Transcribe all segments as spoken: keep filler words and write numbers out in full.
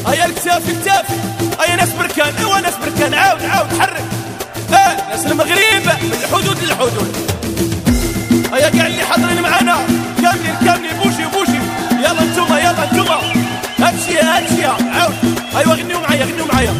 هيا الكتاف الكتاف، هيا ناس بركان، ايوا ناس بركان، عاود عاود حرك. اه ناس المغرب من الحدود للحدود. هيا كاع اللي حاضرين معانا كاملين كاملين، بوشي بوشي، يلا نتوما يلا نتوما، هادشي هادشي عاود. ايوا غنيو معايا غنيو معايا.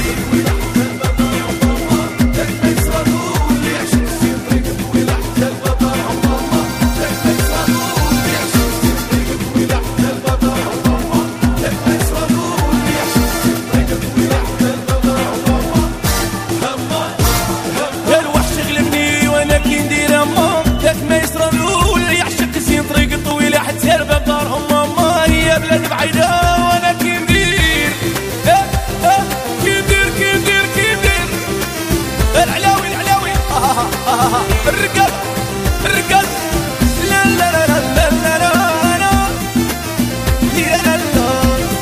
الرجال الرجال لا لا لا لا لا لا لا لا لا لا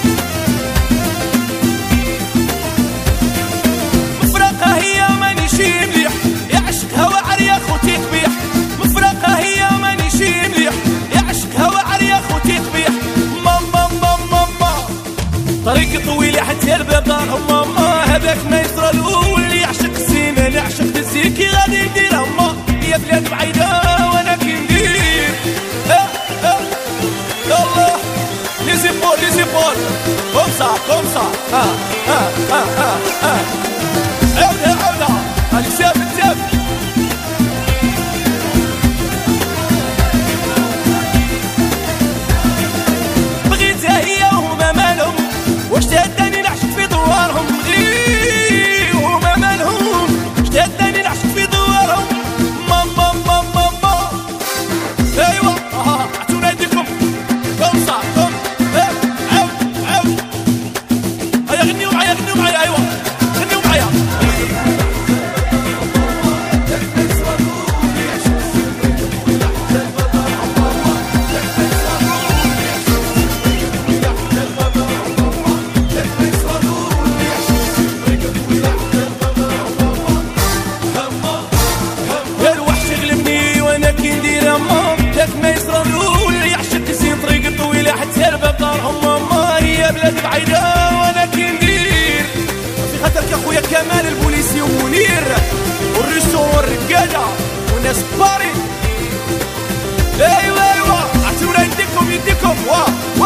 مفرقة هي ماني شي مليح، يعشقها وعر يا خوتي قبيح. مفرقة هي ماني شي مليح، يعشقها وعر يا خوتي قبيح. ماما ماما ماما طريق طويل حتى الباب دارهم. ماما هذاك ما يصرى الاول اللي يعشق السيمان، يعشق الزيكي غادي يديرها. ما يا بلاد بعيدة وانا كي ندير اه اه يلا لي زيبول لي زيبول كومسا كومسا اه اه اه اه اه عودها عودها هاني ساف ساف. بغيتها هي وهما مالهم، واش تهداني نعشق في دوارهم. غير وهما مالهم، واش تهداني نعشق في دوارهم. ايوا اه عطونا يديكم كومسا كوم اه عاود عاود. هيا غنيو معايا غنيو معايا ايوا غنيو معايا. يا الوحش يغلبني وانا كي ندير اما، ما يصرى الاول اللي يعشق يسير طريق طويله حتى الباب دارهم. ماما هي بلاد بعيده وانا كي ندير في خاطرك يا خويا كمال البوليسي ومنير والريسو والرقاده والناس باري. ايوا ايوا عطيونا يديكم يديكم واه